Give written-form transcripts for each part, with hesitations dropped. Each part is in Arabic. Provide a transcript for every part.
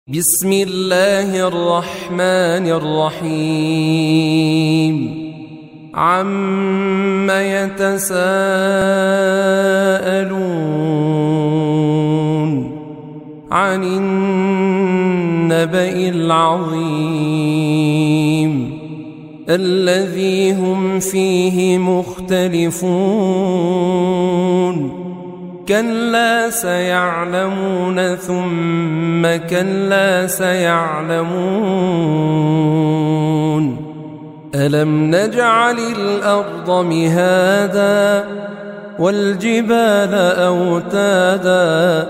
بسم الله الرحمن الرحيم عم يتساءلون عن النبأ العظيم الذي هم فيه مختلفون كلا سيعلمون ثم كلا سيعلمون ألم نجعل الأرض مهادا والجبال أوتادا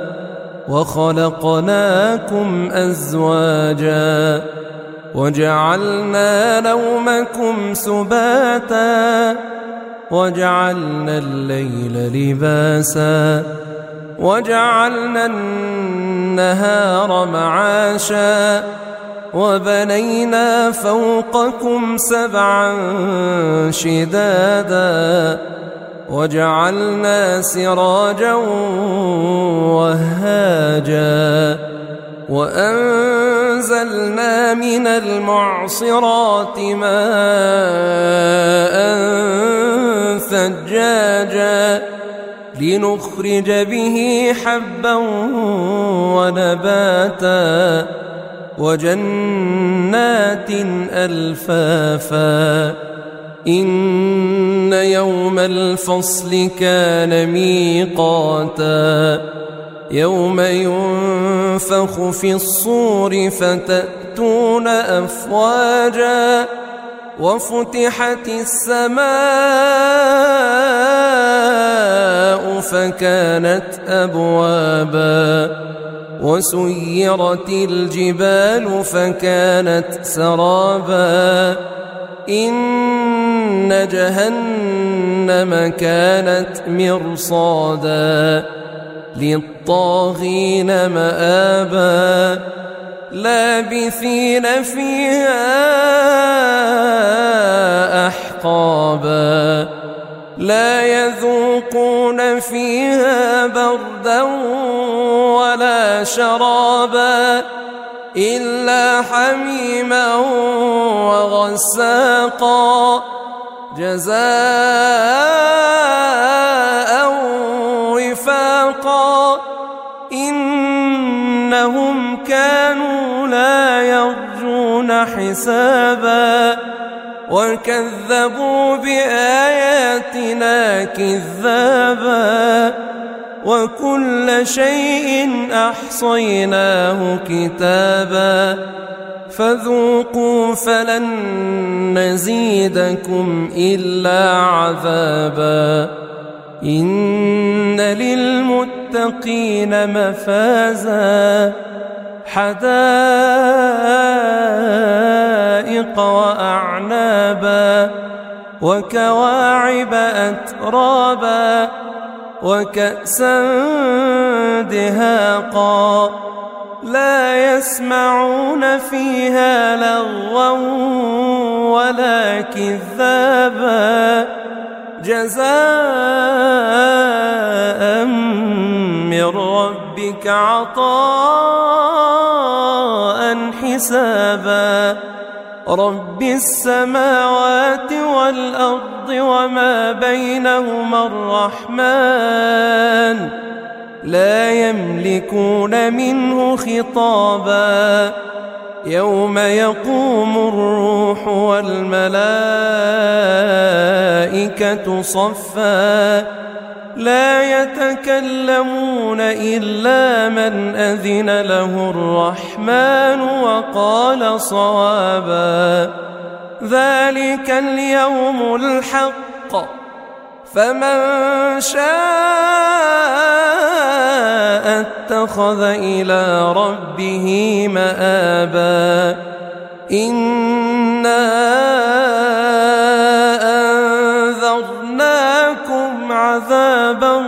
وخلقناكم أزواجا وجعلنا نومكم سباتا وجعلنا الليل لباسا وجعلنا النهار معاشا وبنينا فوقكم سبعا شدادا وجعلنا سراجا وهاجا وأنزلنا من المعصرات ماء ثجاجا لنخرج به حبا ونباتا وجنات ألفافا إن يوم الفصل كان ميقاتا يوم ينفخ في الصور فتأتون أفواجا وفتحت السماء فكانت أبوابا وسيرت الجبال فكانت سرابا إن جهنم كانت مرصادا للطاغين مآبا لابثين فيها أحقابا لا يذوقون فيها بردا ولا شرابا إلا حميما وغساقا جزاء وفاقا إنهم كانوا لا يرجون حسابا وكذبوا بآياتنا كذابا وكل شيء أحصيناه كتابا فذوقوا فلن نزيدكم إلا عذابا إن للمتقين مفازا حدائق وأعنابا وكواعب أترابا وكأسا دهاقا لا يسمعون فيها لغوا ولا كذابا جزاء من ربك عطاء حسابا رب السماوات والأرض وما بينهما الرحمن لا يملكون منه خطابا يوم يقوم الروح والملائكة صفا لا يتكلمون إلا من أذن له الرحمن وقال صوابا ذلك اليوم الحق فمن شاء اتخذ إلى ربه مآبا إنا أنذرناكم عذابا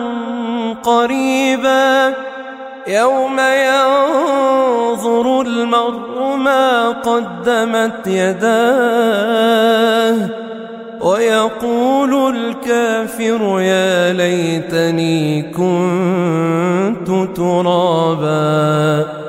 قريبا يوم ينظر المرء ما قدمت يداه ويقول الكافر يا ليتني كنت ترابا.